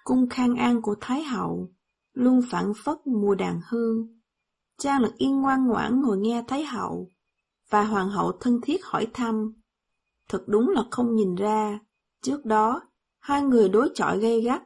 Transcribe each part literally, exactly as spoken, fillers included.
Cung Khang An của Thái hậu luôn phảng phất mùi đàn hương. Trang Lực Yên ngoan ngoãn ngồi nghe Thái hậu và hoàng hậu thân thiết hỏi thăm. Thật đúng là không nhìn ra, trước đó hai người đối chọi gay gắt.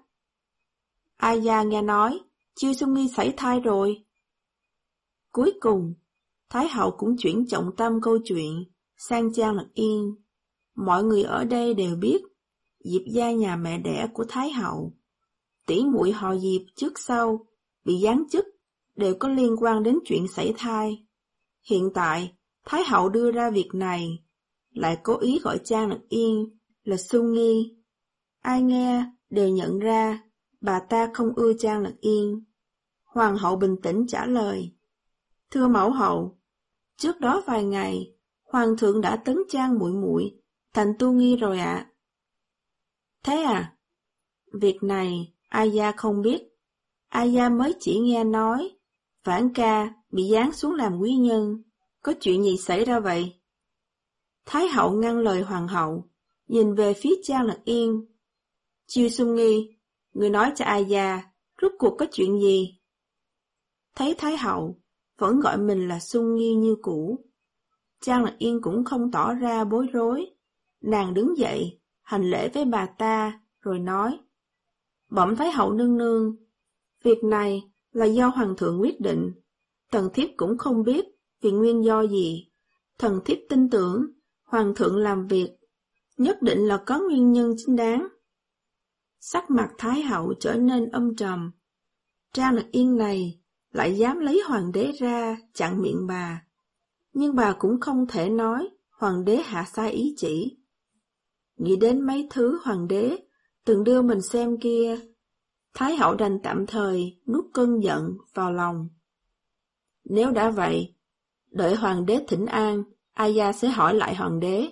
Aya nghe nói Chiêu Xuân Nghi sảy thai rồi. Cuối cùng, Thái hậu cũng chuyển trọng tâm câu chuyện sang Trang Lực Yên. Mọi người ở đây đều biết Diệp gia nhà mẹ đẻ của Thái hậu, tỷ muội họ Diệp trước sau bị giáng chức đều có liên quan đến chuyện sảy thai. Hiện tại, Thái hậu đưa ra việc này, lại cố ý gọi Trang Lực Yên là Xuân Nghi. Ai nghe đều nhận ra bà ta không ưa Trang Lực Yên. Hoàng hậu bình tĩnh trả lời: Thưa mẫu hậu, trước đó vài ngày, hoàng thượng đã tấn Trang muội muội thành Tu Nghi rồi ạ. À. Thế à? Việc này Aya không biết. Aya mới chỉ nghe nói Vãn ca bị giáng xuống làm quý nhân. Có chuyện gì xảy ra vậy? Thái hậu ngăn lời hoàng hậu, nhìn về phía Trang Lực Yên. Chiêu Xuân Nghi, người nói cho Aya, rốt cuộc có chuyện gì? Thấy Thái hậu vẫn gọi mình là Xuân Nghi như cũ, Trang Lực Yên cũng không tỏ ra bối rối. Nàng đứng dậy, hành lễ với bà ta, rồi nói: Bẩm Thái hậu nương nương, việc này là do hoàng thượng quyết định. Thần thiếp cũng không biết vì nguyên do gì. Thần thiếp tin tưởng hoàng thượng làm việc nhất định là có nguyên nhân chính đáng. Sắc mặt Thái hậu trở nên âm trầm. Trang Lực Yên này lại dám lấy hoàng đế ra chặn miệng bà, nhưng bà cũng không thể nói hoàng đế hạ sai ý chỉ. Nghĩ đến mấy thứ hoàng đế từng đưa mình xem kia, Thái hậu đành tạm thời nuốt cơn giận vào lòng. Nếu đã vậy, đợi hoàng đế thỉnh an, Aya sẽ hỏi lại hoàng đế.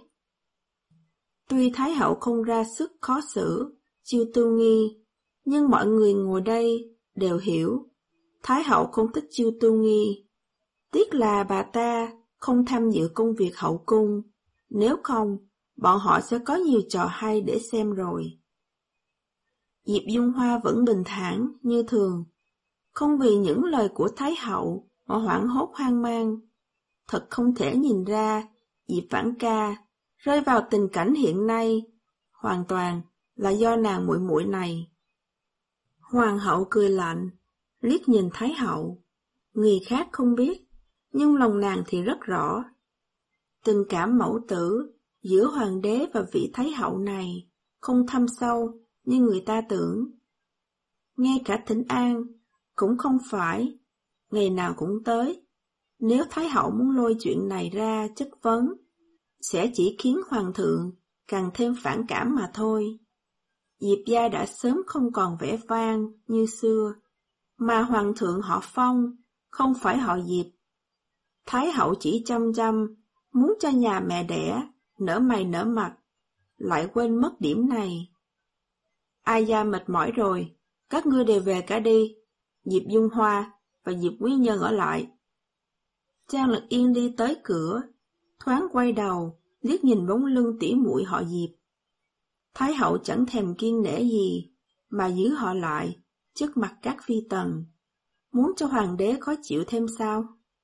Tuy Thái hậu không ra sức khó xử Chiêu Tu Nghi, nhưng mọi người ngồi đây đều hiểu Thái hậu không thích Chiêu Tu Nghi. Tiếc là bà ta không tham dự công việc hậu cung, nếu không, bọn họ sẽ có nhiều trò hay để xem rồi. Diệp Dung Hoa vẫn bình thản như thường, không vì những lời của Thái hậu mà hoảng hốt hoang mang. Thật không thể nhìn ra Diệp Vãn ca rơi vào tình cảnh hiện nay, hoàn toàn là do nàng muội muội này. Hoàng hậu cười lạnh, liếc nhìn Thái hậu. Người khác không biết, nhưng lòng nàng thì rất rõ. Tình cảm mẫu tử giữa hoàng đế và vị Thái hậu này không thâm sâu như người ta tưởng. Ngay cả thỉnh an cũng không phải ngày nào cũng tới. Nếu Thái hậu muốn lôi chuyện này ra chất vấn, sẽ chỉ khiến hoàng thượng càng thêm phản cảm mà thôi. Diệp gia đã sớm không còn vẻ vang như xưa, mà hoàng thượng họ Phong, không phải họ Diệp. Thái hậu chỉ chăm chăm muốn cho nhà mẹ đẻ nở mày nở mặt, lại quên mất điểm này. Aya mệt mỏi rồi, các ngươi đều về cả đi. Diệp Dung Hoa và Diệp Quý Nhân ở lại. Trang Lực Yên đi tới cửa, thoáng quay đầu, liếc nhìn bóng lưng tỉ muội họ Diệp. Thái hậu chẳng thèm kiêng nể gì, mà giữ họ lại trước mặt các phi tần, muốn cho hoàng đế khó chịu thêm sao?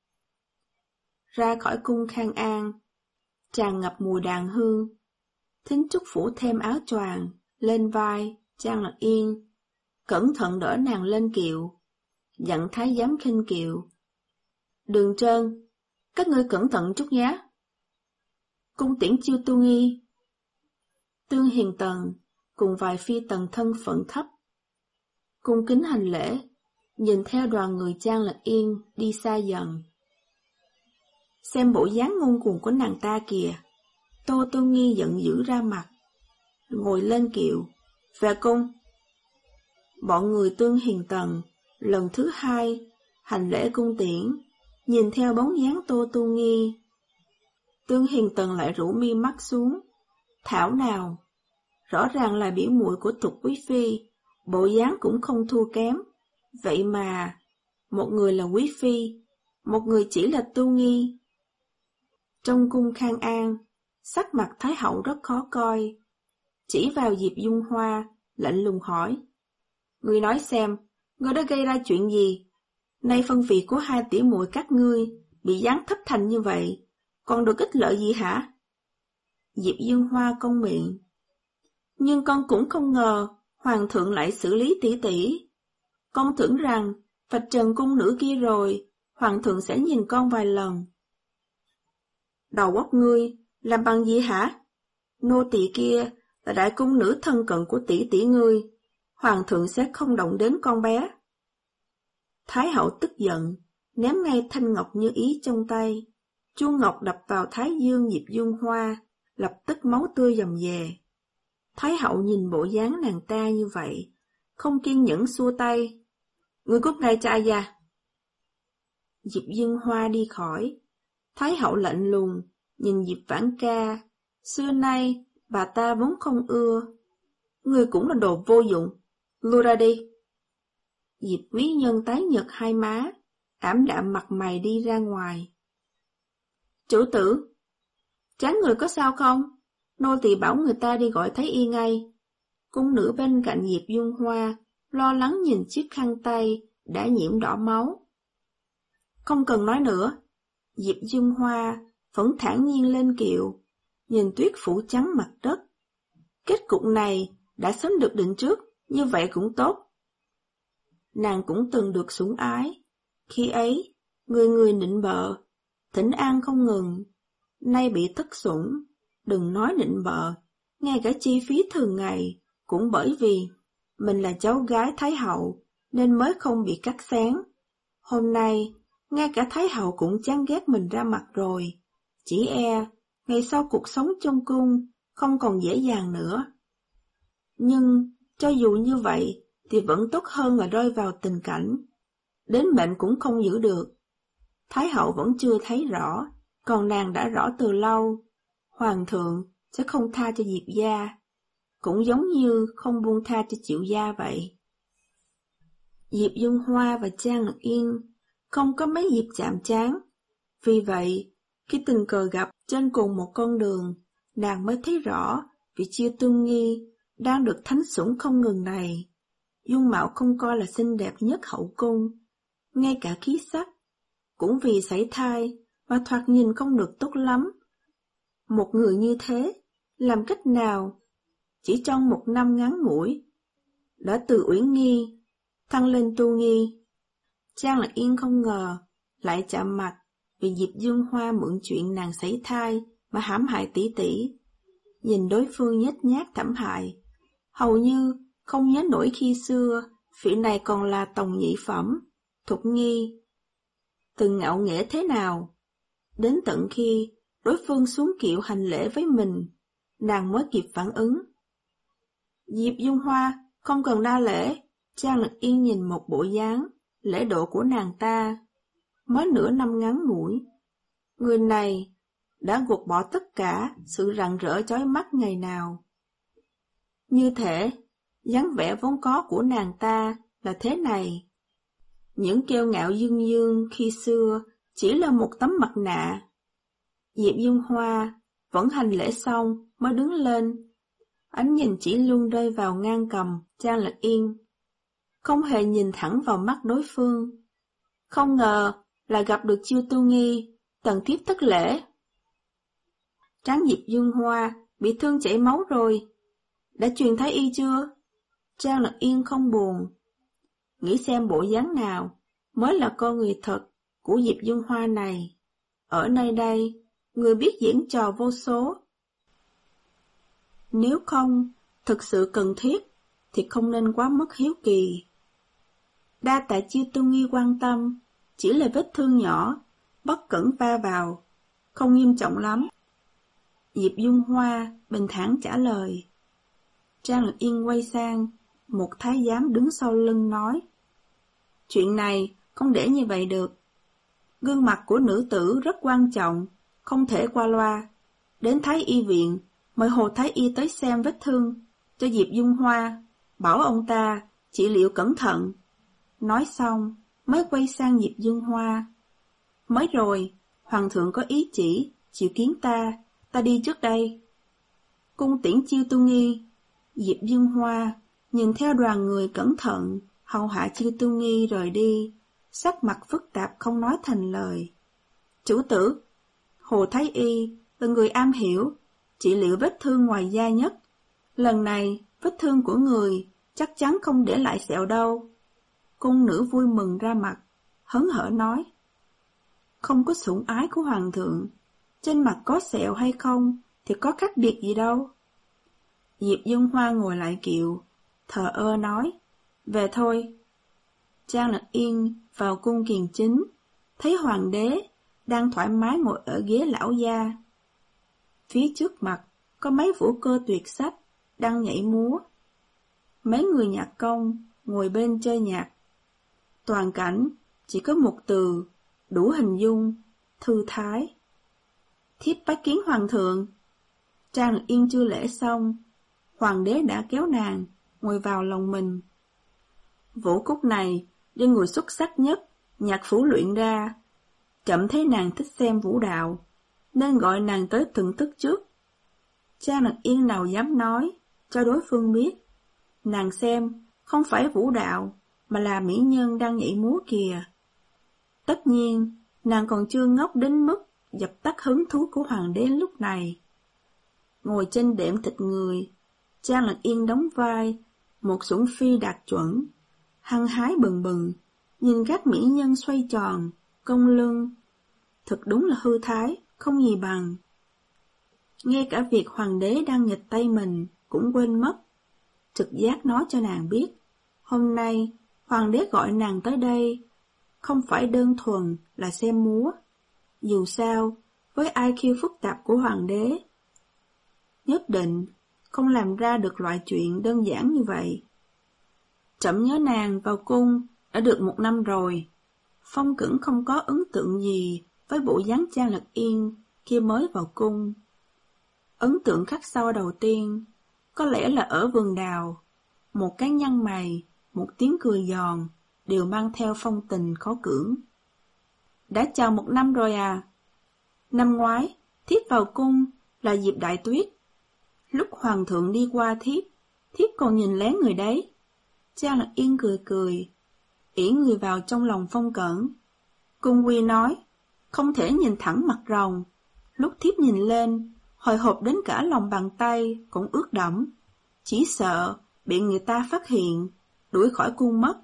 Ra khỏi cung Khang An, tràn ngập mùi đàn hương. Thính Trúc phủ thêm áo choàng lên vai Trang Lực Yên, cẩn thận đỡ nàng lên kiệu, dặn thái giám khinh kiệu: Đường Trơn, các ngươi cẩn thận chút nhé. Cung tiễn Chiêu Tu Nghi. Tương Hiền Tần cùng vài phi tần thân phận thấp cung kính hành lễ, nhìn theo đoàn người Trang Lực Yên đi xa dần. Xem bộ dáng ngông cuồng của nàng ta kìa. Tô Tu Nghi giận dữ ra mặt, ngồi lên kiệu, về cung. Bọn người Tương Hiền Tần lần thứ hai hành lễ cung tiễn, nhìn theo bóng dáng Tô Tu Nghi. Tương Hiền Tần lại rũ mi mắt xuống. Thảo nào, rõ ràng là biểu muội của Thục quý phi, bộ dáng cũng không thua kém. Vậy mà, một người là quý phi, một người chỉ là Tu Nghi. Trong cung Khang An, sắc mặt Thái hậu rất khó coi, chỉ vào Diệp Dung Hoa, lạnh lùng hỏi: Ngươi nói xem, ngươi đã gây ra chuyện gì? Nay phân vị của hai tỷ muội các ngươi bị giáng thấp thành như vậy, còn được ích lợi gì hả? Diệp Dương Hoa cong miệng. Nhưng con cũng không ngờ Hoàng thượng lại xử lý tỷ tỷ. Con tưởng rằng vạch trần cung nữ kia rồi, Hoàng thượng sẽ nhìn con vài lần. Đầu óc ngươi làm bằng gì hả? Nô tỳ kia là đại cung nữ thân cận của tỷ tỷ ngươi, Hoàng thượng sẽ không động đến con bé. Thái hậu tức giận, ném ngay thanh ngọc như ý trong tay. Chuông ngọc đập vào thái dương Diệp Dương Hoa, lập tức máu tươi dầm dề. Thái hậu nhìn bộ dáng nàng ta như vậy, không kiên nhẫn xua tay. Ngươi cút ngay cho ai ra. Diệp Dương Hoa đi khỏi. Thái hậu lạnh lùng, nhìn Diệp Vãn Ca. Xưa nay, bà ta vốn không ưa. Ngươi cũng là đồ vô dụng. Lui ra đi. Diệp quý nhân tái nhợt hai má, ảm đạm mặt mày đi ra ngoài. Chủ tử, chán người có sao không? Nô tỳ bảo người ta đi gọi Thái y ngay. Cung nữ bên cạnh Diệp Dương Hoa lo lắng nhìn chiếc khăn tay đã nhiễm đỏ máu. Không cần nói nữa. Diệp Dương Hoa vẫn thản nhiên lên kiệu, nhìn tuyết phủ trắng mặt đất. Kết cục này đã sớm được định trước, như vậy cũng tốt. Nàng cũng từng được sủng ái. Khi ấy, người người nịnh bợ, thỉnh an không ngừng. Nay bị thất sủng, đừng nói nịnh bợ, ngay cả chi phí thường ngày, cũng bởi vì mình là cháu gái Thái hậu, nên mới không bị cắt xén. Hôm nay, ngay cả Thái hậu cũng chán ghét mình ra mặt rồi. Chỉ e, ngày sau cuộc sống trong cung không còn dễ dàng nữa. Nhưng, cho dù như vậy, thì vẫn tốt hơn là rơi vào tình cảnh đến mệnh cũng không giữ được. Thái hậu vẫn chưa thấy rõ, còn nàng đã rõ từ lâu. Hoàng thượng sẽ không tha cho Diệp gia, cũng giống như không buông tha cho Triệu gia vậy. Diệp Dương Hoa và Trang Ngọc Yên không có mấy dịp chạm trán. Vì vậy, khi tình cờ gặp trên cùng một con đường, nàng mới thấy rõ vị Chiêu Tương Nghi đang được thánh sủng không ngừng này. Dung mạo không coi là xinh đẹp nhất hậu cung, ngay cả khí sắc, cũng vì sảy thai mà thoạt nhìn không được tốt lắm. Một người như thế, làm cách nào? Chỉ trong một năm ngắn ngủi, đã từ Uyển Nghi thăng lên Tu Nghi. Trang Lạc Yên không ngờ lại chạm mặt vì Diệp Dương Hoa mượn chuyện nàng sảy thai mà hãm hại tỷ tỷ. Nhìn đối phương nhếch nhác thảm hại, hầu như không nhớ nổi khi xưa vị này còn là tòng nhị phẩm, Thục Nghi. Từng ngạo nghễ thế nào, đến tận khi đối phương xuống kiệu hành lễ với mình, nàng mới kịp phản ứng. Diệp Dương Hoa không cần đa lễ. Trang Lực Yên nhìn một bộ dáng, lễ độ của nàng ta, mới nửa năm ngắn ngủi. Người này đã gột bỏ tất cả sự rạng rỡ chói mắt ngày nào. Như thể, dáng vẻ vốn có của nàng ta là thế này. Những kiêu ngạo dương dương khi xưa chỉ là một tấm mặt nạ. Diệp Dương Hoa vẫn hành lễ xong mới đứng lên. Ánh nhìn chỉ luôn rơi vào ngang cầm Trang Lạc Yên, không hề nhìn thẳng vào mắt đối phương. Không ngờ là gặp được Chiêu Tu Nghi, tần thiếp thất lễ. Tráng Diệp Dương Hoa bị thương chảy máu rồi, đã truyền Thái y chưa? Trang Lạc Yên không buồn, nghĩ xem bộ dáng nào mới là con người thật của Diệp Dương Hoa này. Ở nơi đây, người biết diễn trò vô số. Nếu không, thực sự cần thiết, thì không nên quá mức hiếu kỳ. Đa tạ Chiêu Tu Nghi quan tâm, chỉ là vết thương nhỏ, bất cẩn va vào, không nghiêm trọng lắm. Diệp Dương Hoa bình thản trả lời. Trang Lực Yên quay sang, một thái giám đứng sau lưng nói. Chuyện này không để như vậy được. Gương mặt của nữ tử rất quan trọng, không thể qua loa. Đến Thái y viện, mời Hồ Thái y tới xem vết thương cho Diệp Dương Hoa, bảo ông ta trị liệu cẩn thận. Nói xong, mới quay sang Diệp Dương Hoa. Mới rồi, Hoàng thượng có ý chỉ, chịu kiến ta, ta đi trước đây. Cung tiễn Chiêu Tu Nghi. Diệp Dương Hoa nhìn theo đoàn người cẩn thận, hầu hạ Chiêu Tư Nghi rời đi, sắc mặt phức tạp không nói thành lời. Chủ tử, Hồ Thái Y là người am hiểu, trị liệu vết thương ngoài da nhất. Lần này, vết thương của người chắc chắn không để lại sẹo đâu. Cung nữ vui mừng ra mặt, hớn hở nói. Không có sủng ái của hoàng thượng, trên mặt có sẹo hay không thì có khác biệt gì đâu. Diệp Dung Hoa ngồi lại kiệu, thờ ơ nói, về thôi. Trang Lật Yên vào cung kiền chính, thấy hoàng đế đang thoải mái ngồi ở ghế lão gia. Phía trước mặt có mấy vũ cơ tuyệt sắc đang nhảy múa. Mấy người nhạc công ngồi bên chơi nhạc. Toàn cảnh chỉ có một từ, đủ hình dung, thư thái. Thiếp bái kiến hoàng thượng. Trang Lật Yên chưa lễ xong, hoàng đế đã kéo nàng ngồi vào lòng mình. Vũ cúc này do người xuất sắc nhất nhạc phủ luyện ra. Chậm thấy nàng thích xem vũ đạo, nên gọi nàng tới thưởng thức trước. Trang Lật Yên nào dám nói cho đối phương biết, nàng xem không phải vũ đạo mà là mỹ nhân đang nhảy múa kìa. Tất nhiên, nàng còn chưa ngốc đến mức dập tắt hứng thú của hoàng đế lúc này. Ngồi trên đệm thịt người, Trang Lật Yên đóng vai một sủng phi đạt chuẩn, hăng hái bừng bừng, nhìn các mỹ nhân xoay tròn, cong lưng. Thật đúng là hư thái, không gì bằng. Ngay cả việc hoàng đế đang nghịch tay mình cũng quên mất. Trực giác nói cho nàng biết, hôm nay hoàng đế gọi nàng tới đây không phải đơn thuần là xem múa. Dù sao, với i kiu phức tạp của hoàng đế, nhất định không làm ra được loại chuyện đơn giản như vậy. Trẫm nhớ nàng vào cung đã được một năm rồi. Phong Cẩn không có ấn tượng gì với bộ dáng Trang Lật Yên khi mới vào cung. Ấn tượng khắc sâu đầu tiên có lẽ là ở vườn đào. Một cái nhăn mày, một tiếng cười giòn đều mang theo phong tình khó cưỡng. Đã chờ một năm rồi à? Năm ngoái, thiếp vào cung là dịp đại tuyết. Lúc hoàng thượng đi qua thiếp, thiếp còn nhìn lén người đấy. Trang Lật Yên cười cười, ỷ người vào trong lòng Phong Cẩn. Cung quy nói, không thể nhìn thẳng mặt rồng. Lúc thiếp nhìn lên, hồi hộp đến cả lòng bàn tay cũng ướt đẫm. Chỉ sợ bị người ta phát hiện, đuổi khỏi cung mất.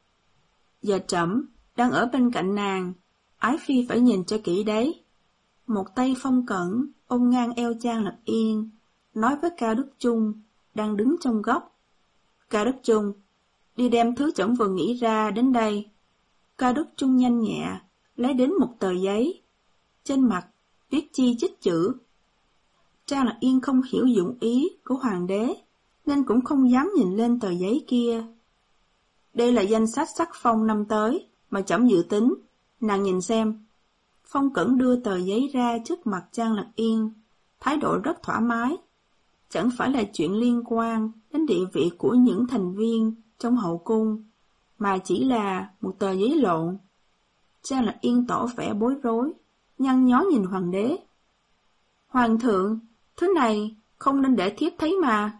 Giờ trẫm đang ở bên cạnh nàng, ái phi phải nhìn cho kỹ đấy. Một tay Phong Cẩn ôm ngang eo Trang Lật Yên, nói với Cao Đức Chung đang đứng trong góc. Cao Đức Chung, đi đem thứ trẫm vừa nghĩ ra đến đây. Cao Đức Chung nhanh nhẹ lấy đến một tờ giấy, trên mặt viết chi chít chữ. Trang Lật Yên không hiểu dụng ý của hoàng đế, nên cũng không dám nhìn lên tờ giấy kia. Đây là danh sách sắc phong năm tới mà trẫm dự tính, nàng nhìn xem. Phong Cẩn đưa tờ giấy ra trước mặt Trang Lật Yên, thái độ rất thoải mái. Chẳng phải là chuyện liên quan đến địa vị của những thành viên trong hậu cung, mà chỉ là một tờ giấy lộn. Trang Lật Yên tỏ vẻ bối rối, nhăn nhó nhìn hoàng đế. Hoàng thượng, thứ này không nên để thiếp thấy mà.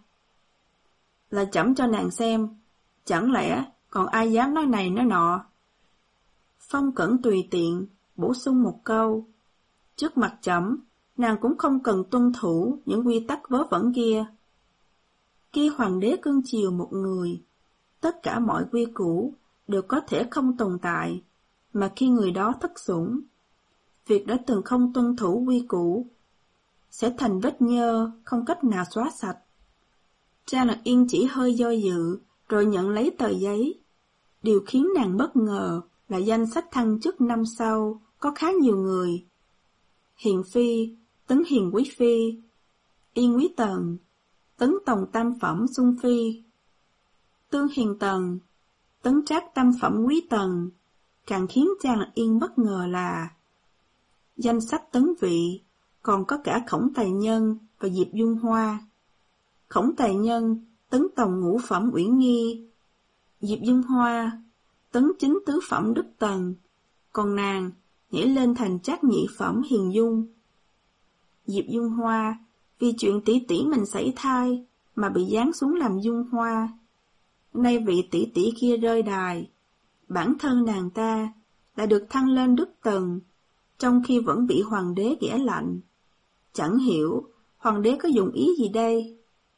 Là trẫm cho nàng xem, chẳng lẽ còn ai dám nói này nói nọ. Phong Cẩn tùy tiện bổ sung một câu. Trước mặt trẫm, nàng cũng không cần tuân thủ những quy tắc vớ vẩn kia. Khi hoàng đế cưng chiều một người, tất cả mọi quy củ đều có thể không tồn tại, mà khi người đó thất sủng, việc đã từng không tuân thủ quy củ sẽ thành vết nhơ không cách nào xóa sạch. Trang Lật Yên chỉ hơi do dự rồi nhận lấy tờ giấy. Điều khiến nàng bất ngờ là danh sách thăng chức năm sau có khá nhiều người. Hiền Phi, Tấn Hiền Quý Phi, Yên Quý Tần, Tấn Tòng Tam Phẩm Xuân Phi, Tương Hiền Tần, Tấn Trác Tam Phẩm Quý Tần. Càng khiến Trang Lật Yên bất ngờ là danh sách tấn vị còn có cả Khổng Tài Nhân và Diệp Dung Hoa. Khổng Tài Nhân, Tấn Tòng Ngũ Phẩm Uyển Nghi, Diệp Dung Hoa, Tấn Chính Tứ Phẩm Đức Tần, còn nàng nhảy lên thành Trác Nhị Phẩm Hiền Dung. Diệp Dung Hoa vì chuyện tỷ tỷ mình sảy thai mà bị giáng xuống làm Dung Hoa. Nay vị tỷ tỷ kia rơi đài, bản thân nàng ta lại được thăng lên đức tầng, trong khi vẫn bị hoàng đế ghẻ lạnh. Chẳng hiểu hoàng đế có dụng ý gì đây?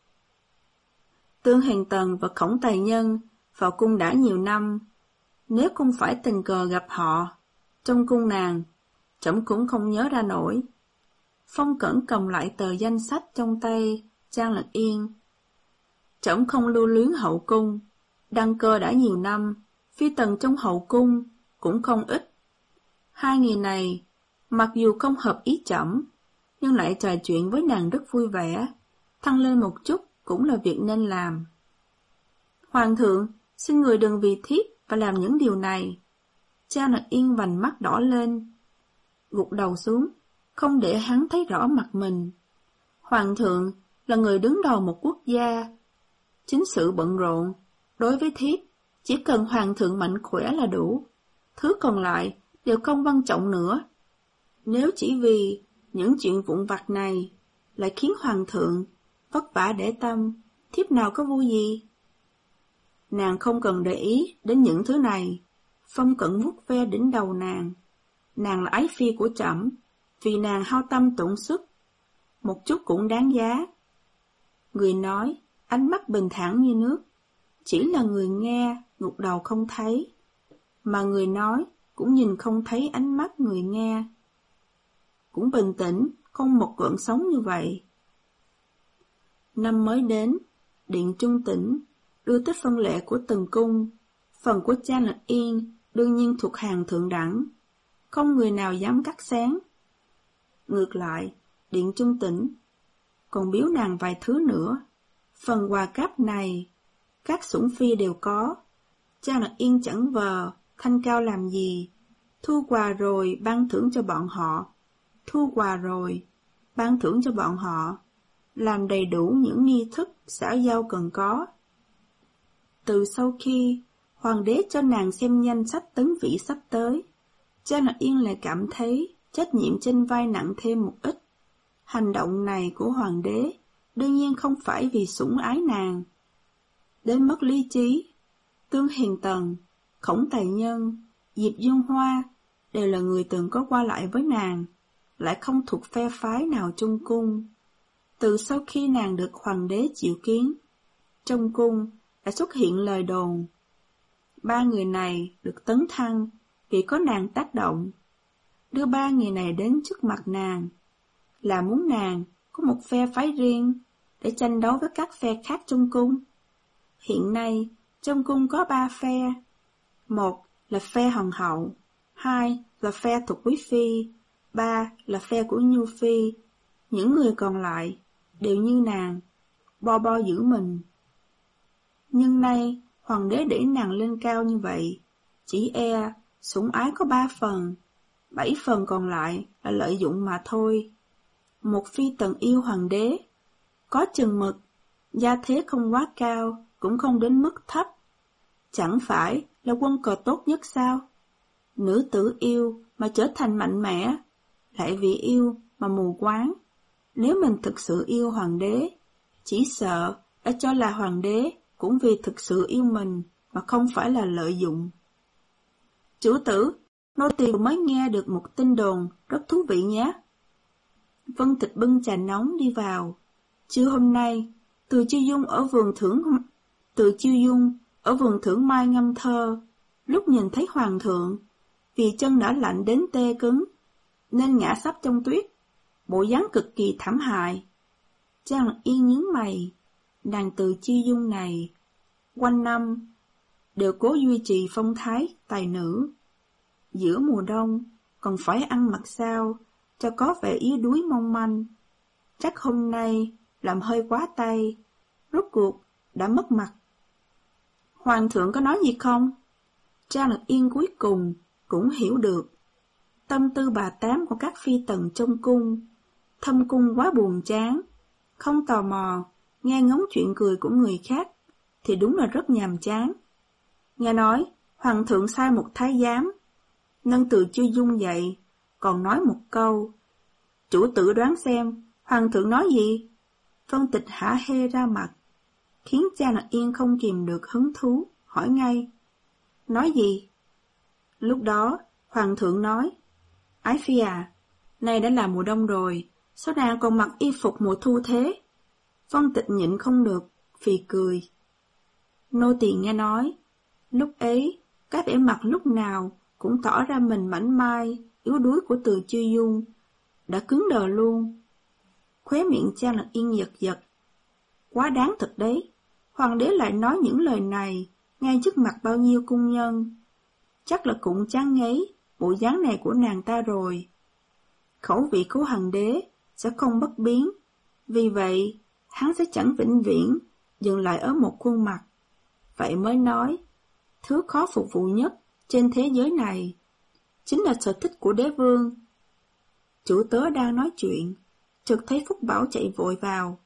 Tương Hiền Tần và Khổng Tài Nhân vào cung đã nhiều năm, nếu không phải tình cờ gặp họ trong cung nàng, trẫm cũng không nhớ ra nổi. Phong Cẩn cầm lại tờ danh sách trong tay Trang Lật Yên. Trẫm không lưu luyến hậu cung, đăng cơ đã nhiều năm, phi tần trong hậu cung cũng không ít. Hai người này, mặc dù không hợp ý trẫm, nhưng lại trò chuyện với nàng rất vui vẻ, thăng lên một chút cũng là việc nên làm. Hoàng thượng, xin người đừng vì thiếp và làm những điều này. Trang Lật Yên vành mắt đỏ lên, gục đầu xuống, không để hắn thấy rõ mặt mình. Hoàng thượng là người đứng đầu một quốc gia, chính sự bận rộn, đối với thiếp, chỉ cần hoàng thượng mạnh khỏe là đủ, thứ còn lại đều không quan trọng nữa. Nếu chỉ vì những chuyện vụn vặt này lại khiến hoàng thượng vất vả để tâm, thiếp nào có vui gì? Nàng không cần để ý đến những thứ này. Phong Cẩn vuốt ve đỉnh đầu nàng. Nàng là ái phi của trẫm, vì nàng hao tâm tổn sức, một chút cũng đáng giá. Người nói, ánh mắt bình thản như nước, chỉ là người nghe gục đầu không thấy, mà người nói cũng nhìn không thấy ánh mắt người nghe. Cũng bình tĩnh, không một gợn sóng như vậy. Năm mới đến, Điện Trung Tĩnh đưa tới phân lệ của từng cung. Phần của Trang Lật Yên đương nhiên thuộc hàng thượng đẳng, không người nào dám cắt xén. Ngược lại, Điện Trung Tĩnh còn biếu nàng vài thứ nữa. Phần quà cáp này, các sủng phi đều có. Trang Lật Yên chẳng vờ thanh cao làm gì, thu quà rồi ban thưởng cho bọn họ, thu quà rồi ban thưởng cho bọn họ, làm đầy đủ những nghi thức xã giao cần có. Từ sau khi hoàng đế cho nàng xem danh sách tấn vị sắp tới, Trang Lật Yên lại cảm thấy trách nhiệm trên vai nặng thêm một ít. Hành động này của hoàng đế đương nhiên không phải vì sủng ái nàng. Đến mất lý trí, Tương Hiền Tần, Khổng Tài Nhân, Diệp Dương Hoa đều là người từng có qua lại với nàng, lại không thuộc phe phái nào trong cung. Từ sau khi nàng được hoàng đế triệu kiến, trong cung đã xuất hiện lời đồn. Ba người này được tấn thăng vì có nàng tác động, đưa ba người này đến trước mặt nàng, là muốn nàng có một phe phái riêng để tranh đấu với các phe khác trong cung. Hiện nay, trong cung có ba phe. Một là phe hoàng hậu, hai là phe thuộc quý phi, ba là phe của nhu phi. Những người còn lại đều như nàng, bo bo giữ mình. Nhưng nay, hoàng đế để nàng lên cao như vậy, chỉ e sủng ái có ba phần, bảy phần còn lại là lợi dụng mà thôi. Một phi tần yêu hoàng đế, có chừng mực, gia thế không quá cao, cũng không đến mức thấp. Chẳng phải là quân cờ tốt nhất sao? Nữ tử yêu mà trở thành mạnh mẽ, lại vì yêu mà mù quáng. Nếu mình thực sự yêu hoàng đế, chỉ sợ đã cho là hoàng đế cũng vì thực sự yêu mình mà không phải là lợi dụng. Chủ tử, nô tỳ mới nghe được một tin đồn rất thú vị nhé. Vân Tịch bưng trà nóng đi vào. Trưa hôm nay, Từ Chiêu Dung ở vườn thưởng Từ Chiêu Dung ở vườn thưởng mai ngâm thơ, lúc nhìn thấy hoàng thượng, vì chân đã lạnh đến tê cứng, nên ngã sấp trong tuyết, bộ dáng cực kỳ thảm hại. Trang Lật Yên nhướng mày, nàng Từ Chiêu Dung này, quanh năm đều cố duy trì phong thái tài nữ. Giữa mùa đông còn phải ăn mặc sao cho có vẻ yếu đuối mong manh. Chắc hôm nay làm hơi quá tay, rốt cuộc đã mất mặt. Hoàng thượng có nói gì không? Trang Lật Yên cuối cùng cũng hiểu được tâm tư bà tám của các phi tần trong cung. Thâm cung quá buồn chán, không tò mò nghe ngóng chuyện cười của người khác thì đúng là rất nhàm chán. Nghe nói hoàng thượng sai một thái giám nâng Từ Chiêu Dung dậy, còn nói một câu: chủ tử đoán xem hoàng thượng nói gì? Vân Tịch hả hê ra mặt. khiến Trang Lạc Yên không kìm được hứng thú, hỏi ngay. Nói gì? Lúc đó, Hoàng thượng nói, Ái Phi à, nay đã là mùa đông rồi, sao nàng còn mặc y phục mùa thu thế? Vân Tịch nhịn không được, phì cười. Nô tỳ nghe nói, lúc ấy, cái vẻ mặt lúc nào cũng tỏ ra mình mảnh mai, yếu đuối của Từ Chiêu Dung, đã cứng đờ luôn. Khóe miệng Trang Lạc Yên giật giật. Quá đáng thật đấy, hoàng đế lại nói những lời này ngay trước mặt bao nhiêu cung nhân. Chắc là cũng chán ngấy bộ dáng này của nàng ta rồi. Khẩu vị của hoàng đế sẽ không bất biến, vì vậy hắn sẽ chẳng vĩnh viễn dừng lại ở một khuôn mặt. Vậy mới nói, thứ khó phục vụ nhất trên thế giới này chính là sở thích của đế vương. Chủ tớ đang nói chuyện, chợt thấy Phúc Bảo chạy vội vào.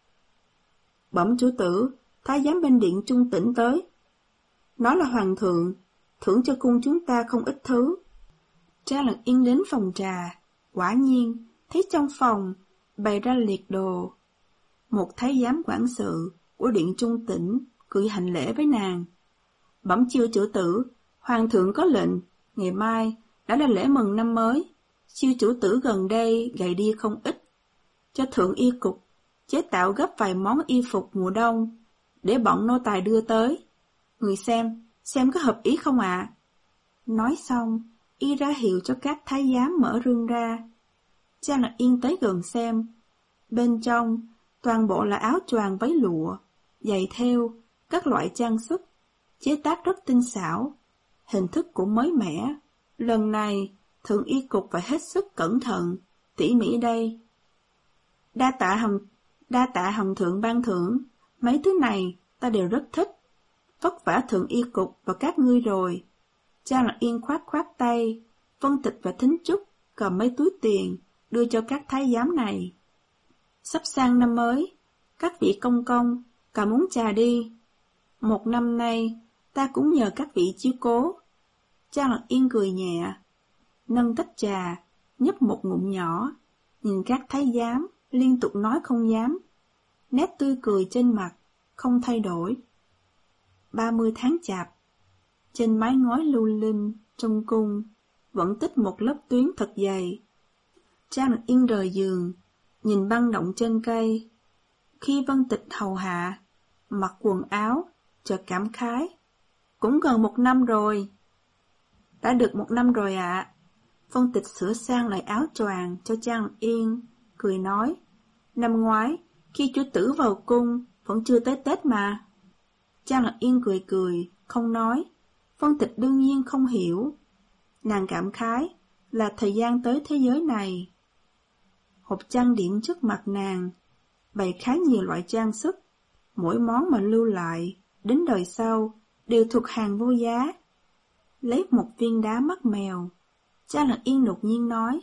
Bẩm chủ tử, thái giám bên điện Trung Tĩnh tới. Nó là hoàng thượng, thưởng cho cung chúng ta không ít thứ. Trang Lạc Yên đến phòng trà, quả nhiên thấy trong phòng bày ra liệt đồ. Một thái giám quản sự của điện Trung Tĩnh cười hành lễ với nàng. Bẩm chiêu chủ tử, hoàng thượng có lệnh, ngày mai đã là lễ mừng năm mới. Chiêu chủ tử gần đây gầy đi không ít, cho thượng y cục chế tạo gấp vài món y phục mùa đông để bọn nô tài đưa tới. Người xem, xem có hợp ý không ạ? À? Nói xong, y ra hiệu cho các thái giám mở rương ra. Trang Lạc Yên tới gần xem. Bên trong, toàn bộ là áo choàng váy lụa, giày thêu, các loại trang sức, chế tác rất tinh xảo, hình thức cũng mới mẻ. Lần này, thượng y cục phải hết sức cẩn thận, tỉ mỉ đây. Đa tạ hồng, đa tạ hồng thượng ban thưởng, mấy thứ này ta đều rất thích. Vất vả thượng y cục và các ngươi rồi. Trang Lạc Yên khoát khoát tay, Vân Tịch và Thính Trúc cầm mấy túi tiền đưa cho các thái giám này. Sắp sang năm mới, các vị công công cầm uống trà đi. Một năm nay, ta cũng nhờ các vị chiếu cố. Trang Lạc Yên cười nhẹ, nâng tách trà, nhấp một ngụm nhỏ, nhìn các thái giám liên tục nói không dám. Nét tươi cười trên mặt không thay đổi. Ba mươi tháng chạp, trên mái ngói lưu linh trong cung vẫn tích một lớp tuyến thật dày. Trang Lạc Yên rời giường, nhìn băng động trên cây. Khi Vân Tịch hầu hạ, mặc quần áo, chợt cảm khái. Cũng gần một năm rồi. Đã được một năm rồi ạ. À. Vân Tịch sửa sang lại áo choàng cho Trang Lạc Yên, cười nói. Năm ngoái, khi chủ tử vào cung, vẫn chưa tới Tết mà. Trang Lạc Yên cười cười, không nói. Vân Tịch đương nhiên không hiểu. Nàng cảm khái là thời gian tới thế giới này. Hộp trang điểm trước mặt nàng, bày khá nhiều loại trang sức. Mỗi món mà lưu lại, đến đời sau, đều thuộc hàng vô giá. Lấy một viên đá mắt mèo, Trang Lạc Yên đột nhiên nói.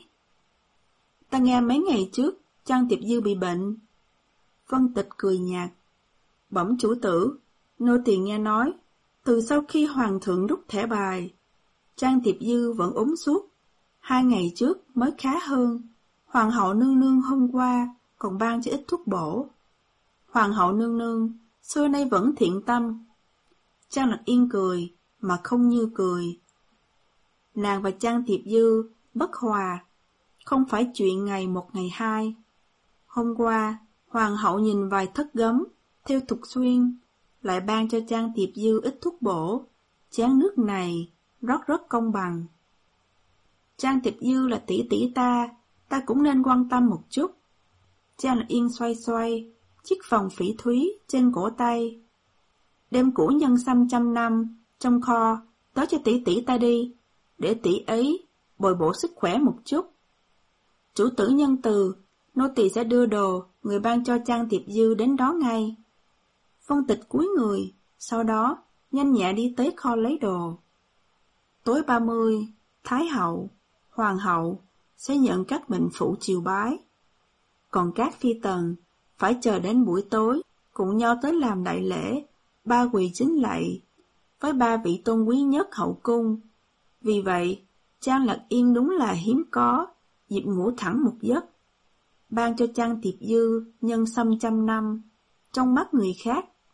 Ta nghe mấy ngày trước, Trang Tiệp Dư bị bệnh. Vân Tịch cười nhạt. Bẩm chủ tử, nô tỳ nghe nói, từ sau khi hoàng thượng rút thẻ bài, Trang Tiệp Dư vẫn ốm suốt. Hai ngày trước mới khá hơn. Hoàng hậu nương nương hôm qua còn ban cho ít thuốc bổ. Hoàng hậu nương nương xưa nay vẫn thiện tâm. Trang Lạc Yên cười mà không như cười. Nàng và Trang Tiệp Dư bất hòa, không phải chuyện ngày một ngày hai. Hôm qua, hoàng hậu nhìn vài thất gấm theo Thục Xuyên, lại ban cho Trang Tiệp Dư ít thuốc bổ. Chén nước này rất rất công bằng. Trang Tiệp Dư là tỷ tỷ ta, ta cũng nên quan tâm một chút. Trang Lạc Yên xoay xoay chiếc vòng phỉ thúy trên cổ tay. Đem củ nhân sâm trăm năm trong kho tới cho tỷ tỷ ta đi, để tỷ ấy bồi bổ sức khỏe một chút. Chủ tử nhân từ, nô tỳ sẽ đưa đồ người ban cho Trang Tiệp Dư đến đó ngay. Vân Tịch cúi người, sau đó nhanh nhẹ đi tới kho lấy đồ. Tối ba mươi, Thái hậu, Hoàng hậu sẽ nhận các mệnh phụ triều bái. Còn các phi tần phải chờ đến buổi tối cùng nhau tới làm đại lễ, ba quỳ chính lạy với ba vị tôn quý nhất hậu cung. Vì vậy, Trang Lạc Yên đúng là hiếm có dịp ngủ thẳng một giấc. Ban cho Trang Tiệp Dư nhân sâm trăm năm, trong mắt người khác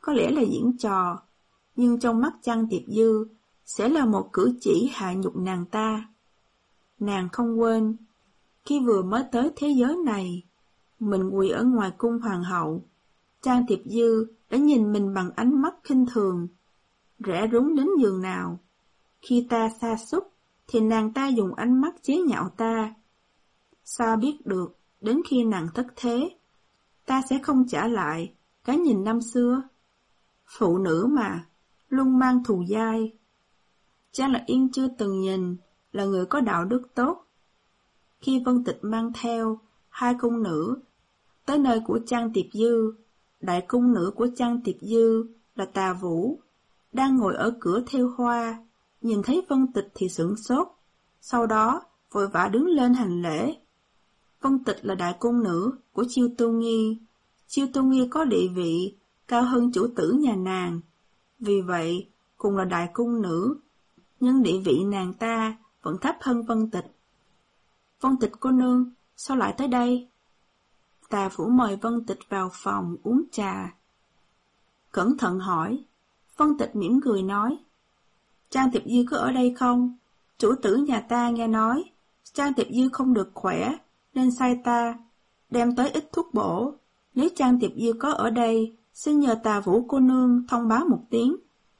có lẽ là diễn trò, nhưng trong mắt Trang Tiệp Dư sẽ là một cử chỉ hạ nhục nàng ta. Nàng không quên, khi vừa mới tới thế giới này, mình quỳ ở ngoài cung hoàng hậu, Trang Tiệp Dư đã nhìn mình bằng ánh mắt khinh thường, rẻ rúng đến giường nào. Khi ta sa sút thì nàng ta dùng ánh mắt chế nhạo ta. Sao biết được, đến khi nàng thất thế, ta sẽ không trả lại cái nhìn năm xưa. Phụ nữ mà, luôn mang thù dai. Trang Lạc Yên chưa từng nhìn là người có đạo đức tốt. Khi Vân Tịch mang theo hai cung nữ tới nơi của Trang Tiệp Dư, đại cung nữ của Trang Tiệp Dư là Tà Vũ, đang ngồi ở cửa thêu hoa, nhìn thấy Vân Tịch thì sửng sốt, sau đó vội vã đứng lên hành lễ. Vân Tịch là đại cung nữ của Chiêu Tu Nghi, Chiêu Tu Nghi có địa vị cao hơn chủ tử nhà nàng, vì vậy cùng là đại cung nữ, nhưng địa vị nàng ta vẫn thấp hơn Vân Tịch. Vân Tịch cô nương, sao lại tới đây? Tà Vũ mời Vân Tịch vào phòng uống trà. Cẩn thận hỏi, Vân Tịch mỉm cười nói, Trang Tiệp Dư có ở đây không? Chủ tử nhà ta nghe nói, Trang Tiệp Dư không được khỏe, nên sai ta đem tới ít thuốc bổ. Nếu Trang Tiệp Dư có ở đây, xin nhờ Tà Vũ cô nương thông báo một tiếng.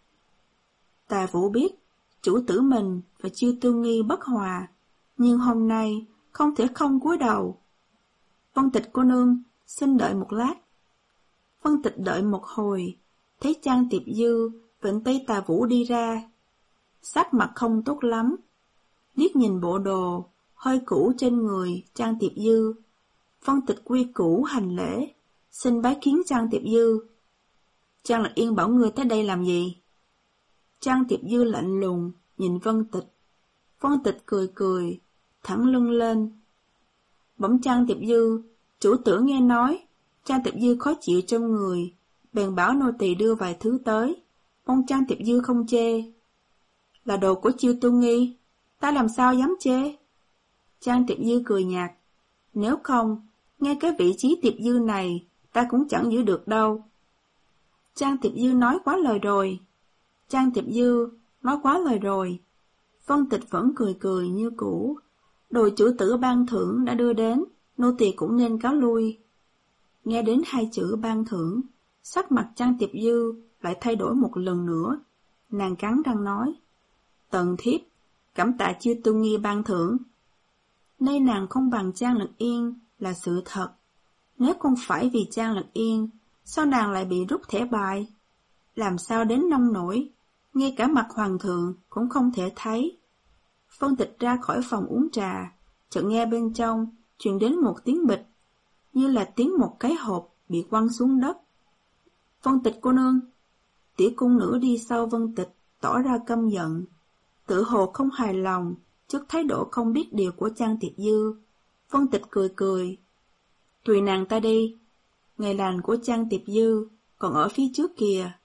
Tà Vũ biết, chủ tử mình và Chiêu Tu Nghi bất hòa, nhưng hôm nay không thể không cúi đầu. Vân Tịch cô nương, xin đợi một lát. Vân Tịch đợi một hồi, thấy Trang Tiệp Dư vịnh tay Tà Vũ đi ra. Sắc mặt không tốt lắm, liếc nhìn bộ đồ hơi cũ trên người Trang Tiệp Dư. Vân Tịch quy củ hành lễ, xin bái kiến Trang Tiệp Dư. Trang Lạc Yên bảo ngươi tới đây làm gì? Trang Tiệp Dư lạnh lùng nhìn Vân Tịch. Vân Tịch cười cười, thẳng lưng lên. Bỗng Trang Tiệp Dư, chủ tử nghe nói Trang Tiệp Dư khó chịu trong người, bèn bảo nô tỳ đưa vài thứ tới, mong Trang Tiệp Dư không chê. Là đồ của Chiêu Tu Nghi, ta làm sao dám chê? Trang Tiệp Dư cười nhạt, nếu không, ngay cái vị trí Tiệp Dư này ta cũng chẳng giữ được đâu. Trang Tiệp Dư nói quá lời rồi. Trang Tiệp Dư nói quá lời rồi. Vân Tịch vẫn cười cười như cũ. Đồ chủ tử ban thưởng đã đưa đến, nô tỳ cũng nên cáo lui. Nghe đến hai chữ ban thưởng, sắc mặt Trang Tiệp Dư lại thay đổi một lần nữa. Nàng cắn răng nói, Tần thiếp, cảm tạ Chiêu Tu Nghi ban thưởng. Nay nàng không bằng Trang Lạc Yên là sự thật. Nếu không phải vì Trang Lạc Yên, sao nàng lại bị rút thẻ bài? Làm sao đến nông nổi, ngay cả mặt hoàng thượng cũng không thể thấy. Vân Tịch ra khỏi phòng uống trà, chợt nghe bên trong truyền đến một tiếng bịch, như là tiếng một cái hộp bị quăng xuống đất. Vân Tịch cô nương. Tiểu cung nữ đi sau Vân Tịch tỏ ra căm giận, tự hồ không hài lòng trước thái độ không biết điều của Trang Tiệp Dư. Vân Tịch cười cười, tùy nàng ta đi, ngày lành của Trang Tiệp Dư còn ở phía trước kìa.